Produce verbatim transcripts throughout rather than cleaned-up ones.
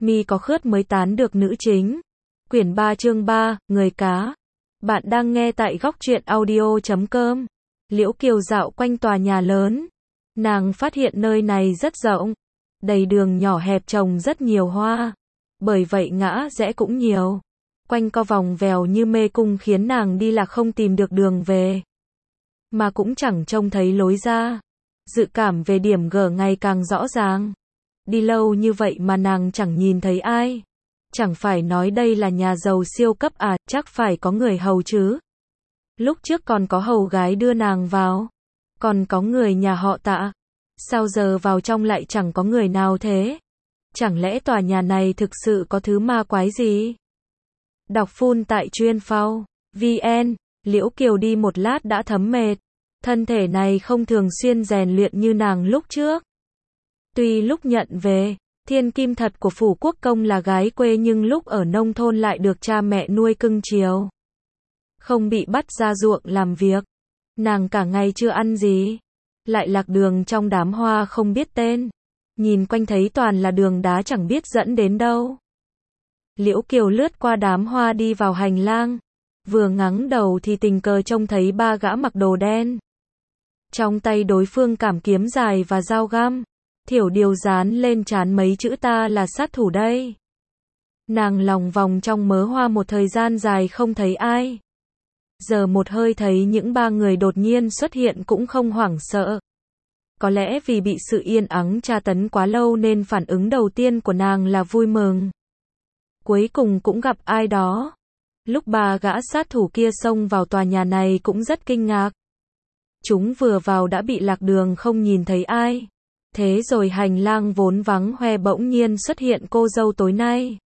Mi có khướt mới tán được nữ chính. Quyển ba chương ba, Người cá. Bạn đang nghe tại góc truyện audio chấm com. Liễu Kiều dạo quanh tòa nhà lớn. Nàng phát hiện nơi này rất rộng. Đầy đường nhỏ hẹp trồng rất nhiều hoa. Bởi vậy ngã rẽ cũng nhiều. Quanh co vòng vèo như mê cung khiến nàng đi là không tìm được đường về. Mà cũng chẳng trông thấy lối ra. Dự cảm về điểm G ngày càng rõ ràng. Đi lâu như vậy mà nàng chẳng nhìn thấy ai. Chẳng phải nói đây là nhà giàu siêu cấp à, chắc phải có người hầu chứ. Lúc trước còn có hầu gái đưa nàng vào. Còn có người nhà họ Tạ. Sao giờ vào trong lại chẳng có người nào thế? Chẳng lẽ tòa nhà này thực sự có thứ ma quái gì? Đọc full tại chuyên phao vn. Liễu Kiều đi một lát đã thấm mệt. Thân thể này không thường xuyên rèn luyện như nàng lúc trước. Tuy lúc nhận về, thiên kim thật của phủ quốc công là gái quê nhưng lúc ở nông thôn lại được cha mẹ nuôi cưng chiều. Không bị bắt ra ruộng làm việc. Nàng cả ngày chưa ăn gì. Lại lạc đường trong đám hoa không biết tên. Nhìn quanh thấy toàn là đường đá chẳng biết dẫn đến đâu. Liễu Kiều lướt qua đám hoa đi vào hành lang. Vừa ngẩng đầu thì tình cờ trông thấy ba gã mặc đồ đen. Trong tay đối phương cảm kiếm dài và dao găm. Thiểu điều dán lên trán mấy chữ ta là sát thủ đây. Nàng lòng vòng trong mớ hoa một thời gian dài không thấy ai. Giờ một hơi thấy những ba người đột nhiên xuất hiện cũng không hoảng sợ. Có lẽ vì bị sự yên ắng tra tấn quá lâu nên phản ứng đầu tiên của nàng là vui mừng. Cuối cùng cũng gặp ai đó. Lúc ba gã sát thủ kia xông vào tòa nhà này cũng rất kinh ngạc. Chúng vừa vào đã bị lạc đường không nhìn thấy ai. Thế rồi hành lang vốn vắng hoe bỗng nhiên xuất hiện cô dâu tối nay.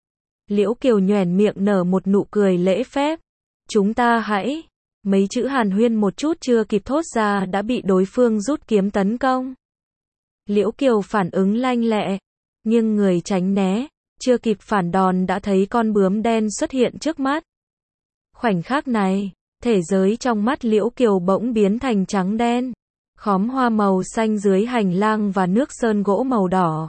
Liễu Kiều nhoẻn miệng nở một nụ cười lễ phép. Chúng ta hãy... Mấy chữ hàn huyên một chút chưa kịp thốt ra đã bị đối phương rút kiếm tấn công. Liễu Kiều phản ứng lanh lẹ. Nhưng người tránh né. Chưa kịp phản đòn đã thấy con bướm đen xuất hiện trước mắt. Khoảnh khắc này, thể giới trong mắt Liễu Kiều bỗng biến thành trắng đen. Khóm hoa màu xanh dưới hành lang và nước sơn gỗ màu đỏ.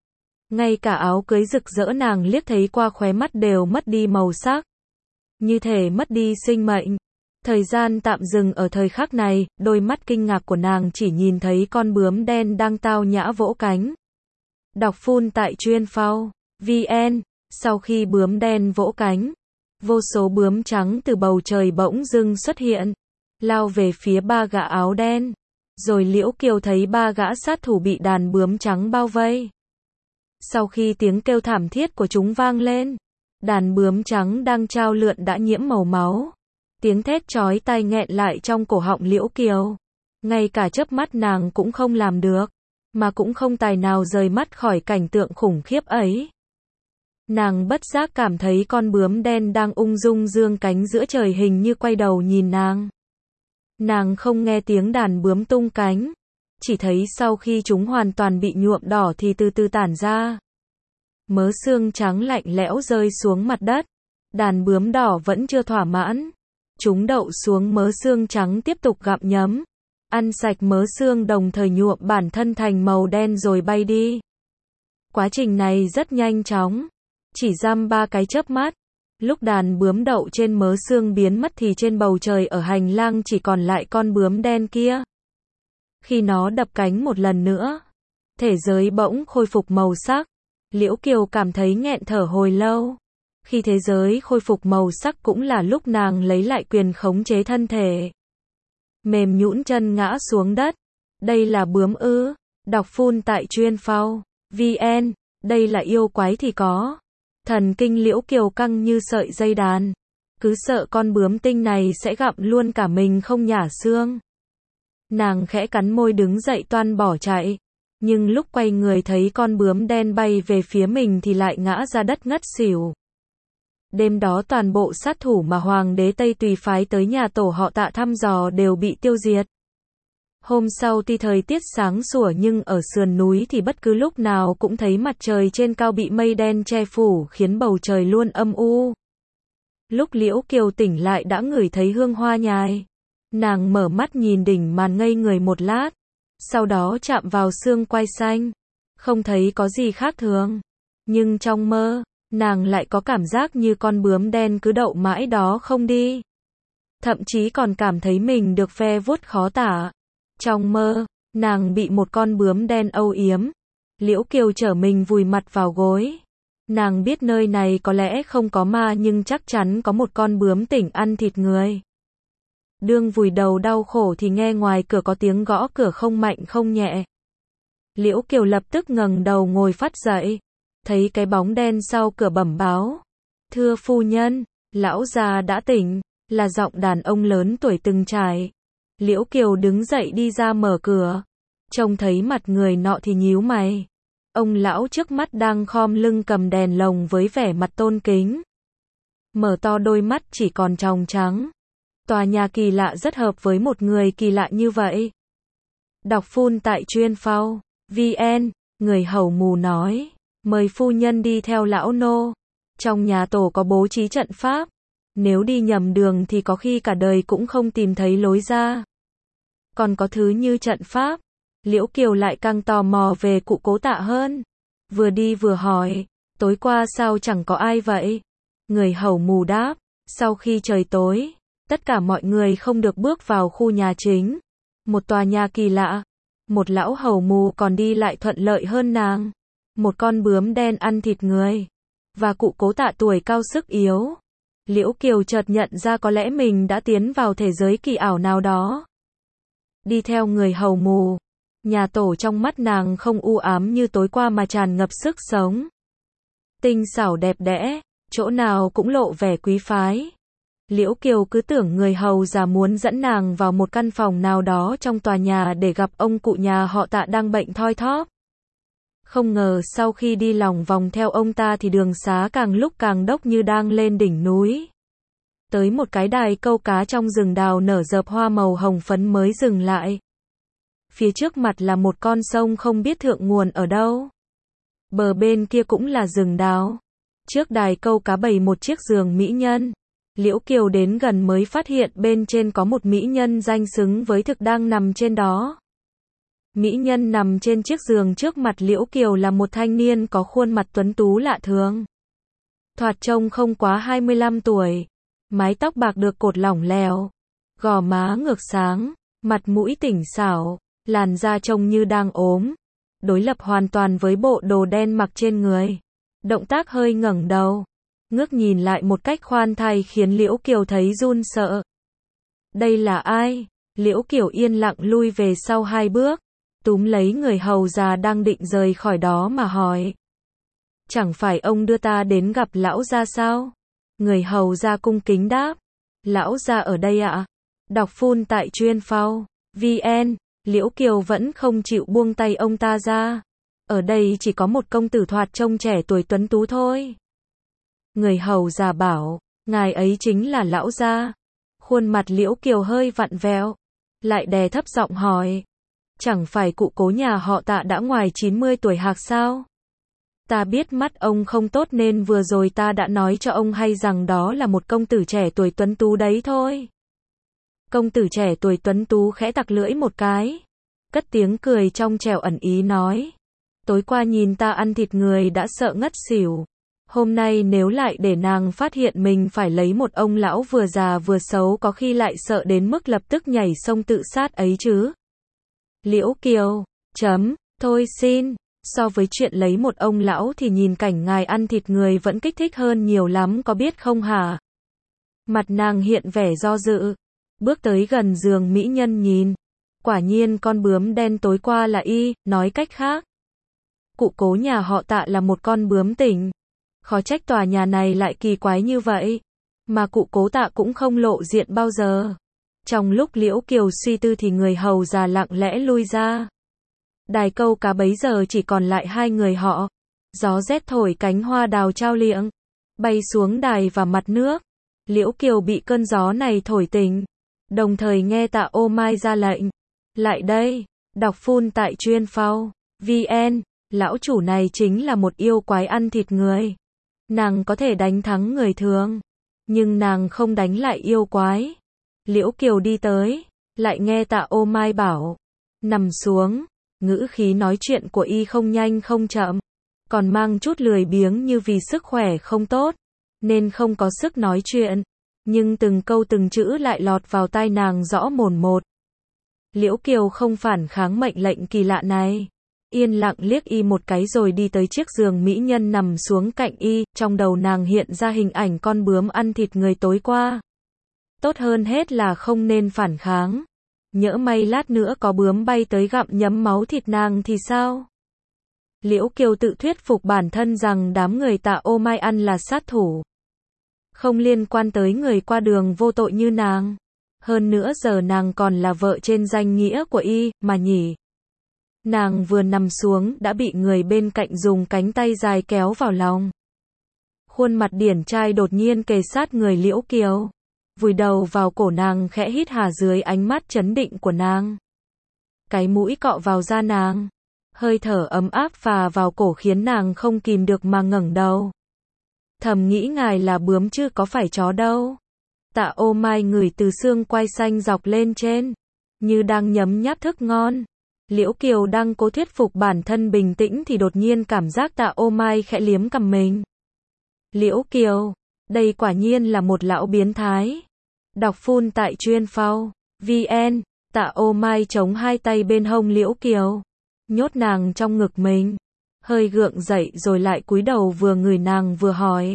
Ngay cả áo cưới rực rỡ nàng liếc thấy qua khóe mắt đều mất đi màu sắc. Như thể mất đi sinh mệnh. Thời gian tạm dừng ở thời khắc này, đôi mắt kinh ngạc của nàng chỉ nhìn thấy con bướm đen đang tao nhã vỗ cánh. Đọc full tại chuyên phao vn. Sau khi bướm đen vỗ cánh, vô số bướm trắng từ bầu trời bỗng dưng xuất hiện, lao về phía ba gã áo đen. Rồi Liễu Kiều thấy ba gã sát thủ bị đàn bướm trắng bao vây. Sau khi tiếng kêu thảm thiết của chúng vang lên, đàn bướm trắng đang trao lượn đã nhiễm màu máu. Tiếng thét chói tai nghẹn lại trong cổ họng Liễu Kiều. Ngay cả chớp mắt nàng cũng không làm được, mà cũng không tài nào rời mắt khỏi cảnh tượng khủng khiếp ấy. Nàng bất giác cảm thấy con bướm đen đang ung dung dương cánh giữa trời hình như quay đầu nhìn nàng. Nàng không nghe tiếng đàn bướm tung cánh, chỉ thấy sau khi chúng hoàn toàn bị nhuộm đỏ thì từ từ tản ra. Mớ xương trắng lạnh lẽo rơi xuống mặt đất. Đàn bướm đỏ vẫn chưa thỏa mãn. Chúng đậu xuống mớ xương trắng tiếp tục gặm nhấm. Ăn sạch mớ xương đồng thời nhuộm bản thân thành màu đen rồi bay đi. Quá trình này rất nhanh chóng. Chỉ dăm ba cái chớp mắt. Lúc đàn bướm đậu trên mớ xương biến mất thì trên bầu trời ở hành lang chỉ còn lại con bướm đen kia. Khi nó đập cánh một lần nữa, thể giới bỗng khôi phục màu sắc. Liễu Kiều cảm thấy nghẹn thở hồi lâu. Khi thế giới khôi phục màu sắc cũng là lúc nàng lấy lại quyền khống chế thân thể. Mềm nhũn chân ngã xuống đất. Đây là bướm ư? Đọc full tại chuyên phao vn. Đây là yêu quái thì có. Thần kinh Liễu Kiều căng như sợi dây đàn. Cứ sợ con bướm tinh này sẽ gặm luôn cả mình không nhả xương. Nàng khẽ cắn môi đứng dậy toan bỏ chạy. Nhưng lúc quay người thấy con bướm đen bay về phía mình thì lại ngã ra đất ngất xỉu. Đêm đó toàn bộ sát thủ mà hoàng đế Tây Tùy phái tới nhà tổ họ Tạ thăm dò đều bị tiêu diệt. Hôm sau tuy thời tiết sáng sủa nhưng ở sườn núi thì bất cứ lúc nào cũng thấy mặt trời trên cao bị mây đen che phủ khiến bầu trời luôn âm u. Lúc Liễu Kiều tỉnh lại đã ngửi thấy hương hoa nhài. Nàng mở mắt nhìn đỉnh màn ngây người một lát. Sau đó chạm vào xương quai xanh. Không thấy có gì khác thường. Nhưng trong mơ, nàng lại có cảm giác như con bướm đen cứ đậu mãi đó không đi. Thậm chí còn cảm thấy mình được ve vuốt khó tả. Trong mơ, nàng bị một con bướm đen âu yếm. Liễu Kiều trở mình vùi mặt vào gối. Nàng biết nơi này có lẽ không có ma nhưng chắc chắn có một con bướm tỉnh ăn thịt người. Đương vùi đầu đau khổ thì nghe ngoài cửa có tiếng gõ cửa không mạnh không nhẹ. Liễu Kiều lập tức ngẩng đầu ngồi phắt dậy. Thấy cái bóng đen sau cửa bẩm báo. Thưa phu nhân, lão già đã tỉnh, là giọng đàn ông lớn tuổi từng trải. Liễu Kiều đứng dậy đi ra mở cửa. Trông thấy mặt người nọ thì nhíu mày. Ông lão trước mắt đang khom lưng cầm đèn lồng với vẻ mặt tôn kính. Mở to đôi mắt chỉ còn tròng trắng. Tòa nhà kỳ lạ rất hợp với một người kỳ lạ như vậy. Đọc phun tại chuyên phao vn, người hầu mù nói. Mời phu nhân đi theo lão nô. Trong nhà tổ có bố trí trận pháp. Nếu đi nhầm đường thì có khi cả đời cũng không tìm thấy lối ra. Còn có thứ như trận pháp. Liễu Kiều lại càng tò mò về cụ Cố Tạ hơn. Vừa đi vừa hỏi. Tối qua sao chẳng có ai vậy? Người hầu mù đáp. Sau khi trời tối, tất cả mọi người không được bước vào khu nhà chính. Một tòa nhà kỳ lạ. Một lão hầu mù còn đi lại thuận lợi hơn nàng. Một con bướm đen ăn thịt người. Và cụ Cố Tạ tuổi cao sức yếu. Liễu Kiều chợt nhận ra có lẽ mình đã tiến vào thế giới kỳ ảo nào đó. Đi theo người hầu mù. Nhà tổ trong mắt nàng không u ám như tối qua mà tràn ngập sức sống. Tinh xảo đẹp đẽ, chỗ nào cũng lộ vẻ quý phái. Liễu Kiều cứ tưởng người hầu già muốn dẫn nàng vào một căn phòng nào đó trong tòa nhà để gặp ông cụ nhà họ Tạ đang bệnh thoi thóp. Không ngờ sau khi đi lòng vòng theo ông ta thì đường xá càng lúc càng đốc như đang lên đỉnh núi. Tới một cái đài câu cá trong rừng đào nở rợp hoa màu hồng phấn mới dừng lại. Phía trước mặt là một con sông không biết thượng nguồn ở đâu. Bờ bên kia cũng là rừng đào. Trước đài câu cá bày một chiếc giường mỹ nhân. Liễu Kiều đến gần mới phát hiện bên trên có một mỹ nhân danh xứng với thực đang nằm trên đó. Mỹ nhân nằm trên chiếc giường trước mặt Liễu Kiều là một thanh niên có khuôn mặt tuấn tú lạ thường. Thoạt trông không quá hai mươi lăm tuổi. Mái tóc bạc được cột lỏng lẻo. Gò má ngược sáng. Mặt mũi tỉnh xảo. Làn da trông như đang ốm. Đối lập hoàn toàn với bộ đồ đen mặc trên người. Động tác hơi ngẩng đầu. Ngước nhìn lại một cách khoan thai khiến Liễu Kiều thấy run sợ. Đây là ai? Liễu Kiều yên lặng lui về sau hai bước. Túm lấy người hầu già đang định rời khỏi đó mà hỏi. Chẳng phải ông đưa ta đến gặp lão gia sao? Người hầu già cung kính đáp. Lão gia ở đây ạ. Đọc phun tại chuyên phao vn. Liễu Kiều vẫn không chịu buông tay ông ta ra. Ở đây chỉ có một công tử thoạt trông trẻ tuổi tuấn tú thôi. Người hầu già bảo, ngài ấy chính là lão gia. Khuôn mặt Liễu Kiều hơi vặn vẹo. Lại đè thấp giọng hỏi. Chẳng phải cụ Cố nhà họ Tạ đã ngoài chín mươi tuổi hạc sao? Ta biết mắt ông không tốt nên vừa rồi ta đã nói cho ông hay rằng đó là một công tử trẻ tuổi tuấn tú đấy thôi. Công tử trẻ tuổi tuấn tú khẽ tặc lưỡi một cái. Cất tiếng cười trong trẻo ẩn ý nói. Tối qua nhìn ta ăn thịt người đã sợ ngất xỉu. Hôm nay nếu lại để nàng phát hiện mình phải lấy một ông lão vừa già vừa xấu có khi lại sợ đến mức lập tức nhảy sông tự sát ấy chứ. Liễu Kiều, chấm, thôi xin, so với chuyện lấy một ông lão thì nhìn cảnh ngài ăn thịt người vẫn kích thích hơn nhiều lắm có biết không hả? Mặt nàng hiện vẻ do dự, bước tới gần giường mỹ nhân nhìn. Quả nhiên con bướm đen tối qua là y, nói cách khác. Cụ Cố nhà họ Tạ là một con bướm tỉnh. Khó trách tòa nhà này lại kỳ quái như vậy. Mà cụ Cố Tạ cũng không lộ diện bao giờ. Trong lúc Liễu Kiều suy tư thì người hầu già lặng lẽ lui ra. Đài câu cá bấy giờ chỉ còn lại hai người họ. Gió rét thổi cánh hoa đào trao liệng. Bay xuống đài và mặt nước. Liễu Kiều bị cơn gió này thổi tỉnh. Đồng thời nghe Tạ Ô Mai ra lệnh. Lại đây, đọc phun tại chuyên phao vn. Lão chủ này chính là một yêu quái ăn thịt người. Nàng có thể đánh thắng người thường. Nhưng nàng không đánh lại yêu quái. Liễu Kiều đi tới. Lại nghe Tạ Ô Mai bảo. Nằm xuống. Ngữ khí nói chuyện của y không nhanh không chậm. còn mang chút lười biếng như vì sức khỏe không tốt, nên không có sức nói chuyện. Nhưng từng câu từng chữ lại lọt vào tai nàng rõ mồn một. Liễu Kiều không phản kháng mệnh lệnh kỳ lạ này. Yên lặng liếc y một cái rồi đi tới chiếc giường mỹ nhân nằm xuống cạnh y, trong đầu nàng hiện ra hình ảnh con bướm ăn thịt người tối qua. Tốt hơn hết là không nên phản kháng. Nhỡ may lát nữa có bướm bay tới gặm nhấm máu thịt nàng thì sao? Liễu Kiều tự thuyết phục bản thân rằng đám người Tạ Ô Mai ăn là sát thủ. Không liên quan tới người qua đường vô tội như nàng. Hơn nữa giờ nàng còn là vợ trên danh nghĩa của y, mà nhỉ. Nàng vừa nằm xuống đã bị người bên cạnh dùng cánh tay dài kéo vào lòng. Khuôn mặt điển trai đột nhiên kề sát người Liễu Kiều. Vùi đầu vào cổ nàng khẽ hít hà dưới ánh mắt trấn định của nàng. Cái mũi cọ vào da nàng. Hơi thở ấm áp phà vào cổ khiến nàng không kìm được mà ngẩng đầu. Thầm nghĩ ngài là bướm chứ có phải chó đâu. Tạ Ô Mai ngửi từ xương quai xanh dọc lên trên. Như đang nhấm nháp thức ngon. Liễu Kiều đang cố thuyết phục bản thân bình tĩnh thì đột nhiên cảm giác Tạ Ô Mai khẽ liếm cằm mình. Liễu Kiều, đây quả nhiên là một lão biến thái. Đọc phun tại chuyên phao vn. Tạ Ô Mai chống hai tay bên hông Liễu Kiều, nhốt nàng trong ngực mình, hơi gượng dậy rồi lại cúi đầu vừa ngửi nàng vừa hỏi.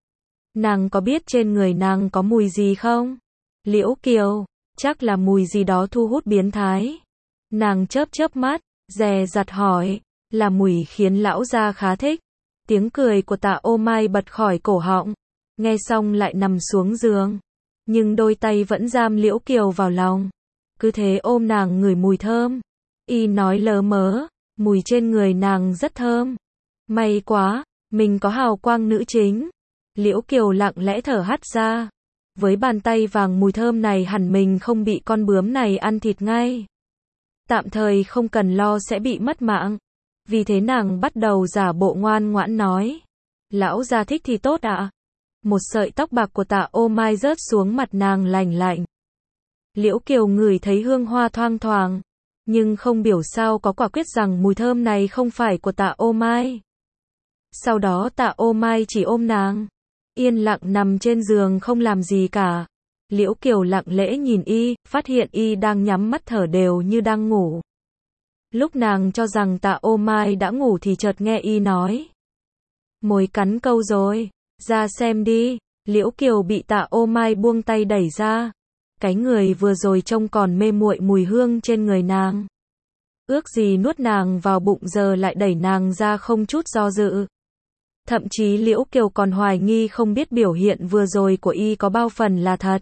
Nàng có biết trên người nàng có mùi gì không? Liễu Kiều, chắc là mùi gì đó thu hút biến thái. Nàng chớp chớp mắt, dè dặt hỏi, là mùi khiến lão gia khá thích. Tiếng cười của Tạ Ô Mai bật khỏi cổ họng, nghe xong lại nằm xuống giường. Nhưng đôi tay vẫn giam Liễu Kiều vào lòng. Cứ thế ôm nàng ngửi mùi thơm. Y nói lớ mớ, mùi trên người nàng rất thơm. May quá, mình có hào quang nữ chính. Liễu Kiều lặng lẽ thở hắt ra. Với bàn tay vàng mùi thơm này hẳn mình không bị con bướm này ăn thịt ngay. Tạm thời không cần lo sẽ bị mất mạng. Vì thế nàng bắt đầu giả bộ ngoan ngoãn nói. Lão gia thích thì tốt ạ. À? Một sợi tóc bạc của Tạ Ô Mai rớt xuống mặt nàng lành lạnh. Liễu Kiều ngửi thấy hương hoa thoang thoảng, nhưng không biểu sao có quả quyết rằng mùi thơm này không phải của Tạ Ô Mai. Sau đó Tạ Ô Mai chỉ ôm nàng, yên lặng nằm trên giường không làm gì cả. Liễu Kiều lặng lẽ nhìn y, phát hiện y đang nhắm mắt thở đều như đang ngủ. Lúc nàng cho rằng Tạ Ô Mai đã ngủ thì chợt nghe y nói. Mồi cắn câu rồi, ra xem đi. Liễu Kiều bị Tạ Ô Mai buông tay đẩy ra. Cái người vừa rồi trông còn mê muội mùi hương trên người nàng. Ước gì nuốt nàng vào bụng giờ lại đẩy nàng ra không chút do dự. Thậm chí Liễu Kiều còn hoài nghi không biết biểu hiện vừa rồi của y có bao phần là thật.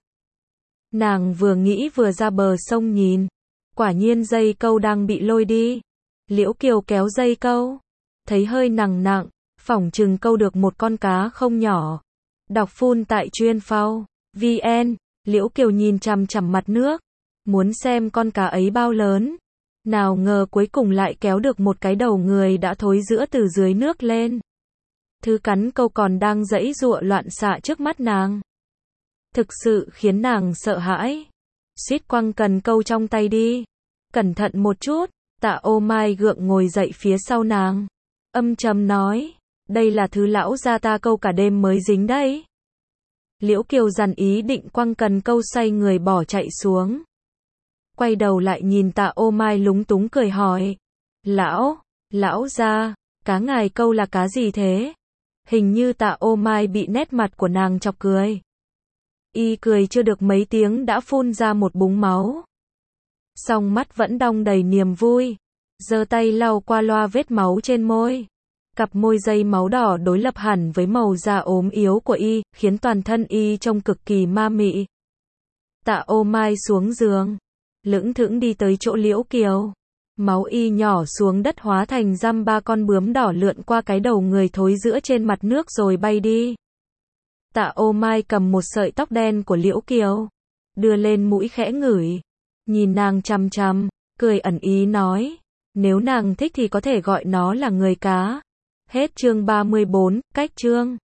Nàng vừa nghĩ vừa ra bờ sông nhìn. Quả nhiên dây câu đang bị lôi đi. Liễu Kiều kéo dây câu. Thấy hơi nặng nặng, phỏng chừng câu được một con cá không nhỏ. Đọc phun tại chuyên phao vn. Liễu Kiều nhìn chằm chằm mặt nước, muốn xem con cá ấy bao lớn. Nào ngờ cuối cùng lại kéo được một cái đầu người đã thối rữa từ dưới nước lên. Thứ cắn câu còn đang giãy giụa loạn xạ trước mắt nàng. Thực sự khiến nàng sợ hãi. Suýt quăng cần câu trong tay đi. Cẩn thận một chút. Tạ Ô Mai gượng ngồi dậy phía sau nàng, âm trầm nói, đây là thứ lão gia ta câu cả đêm mới dính đấy. Liễu Kiều dằn ý định quăng cần câu xoay người bỏ chạy xuống. Quay đầu lại nhìn Tạ Ô Mai lúng túng cười hỏi. Lão, lão gia, cá ngài câu là cá gì thế? Hình như Tạ Ô Mai bị nét mặt của nàng chọc cười. Y cười chưa được mấy tiếng đã phun ra một búng máu. Song mắt vẫn đong đầy niềm vui. Giơ tay lau qua loa vết máu trên môi. Cặp môi dây máu đỏ đối lập hẳn với màu da ốm yếu của y, khiến toàn thân y trông cực kỳ ma mị. Tạ Ô Mai xuống giường, lững thững đi tới chỗ Liễu Kiều. Máu y nhỏ xuống đất hóa thành dăm ba con bướm đỏ lượn qua cái đầu người thối rữa trên mặt nước rồi bay đi. Tạ Ô Mai cầm một sợi tóc đen của Liễu Kiều, đưa lên mũi khẽ ngửi, nhìn nàng chằm chằm, cười ẩn ý nói, nếu nàng thích thì có thể gọi nó là người cá. Hết chương ba mươi bốn, cách chương.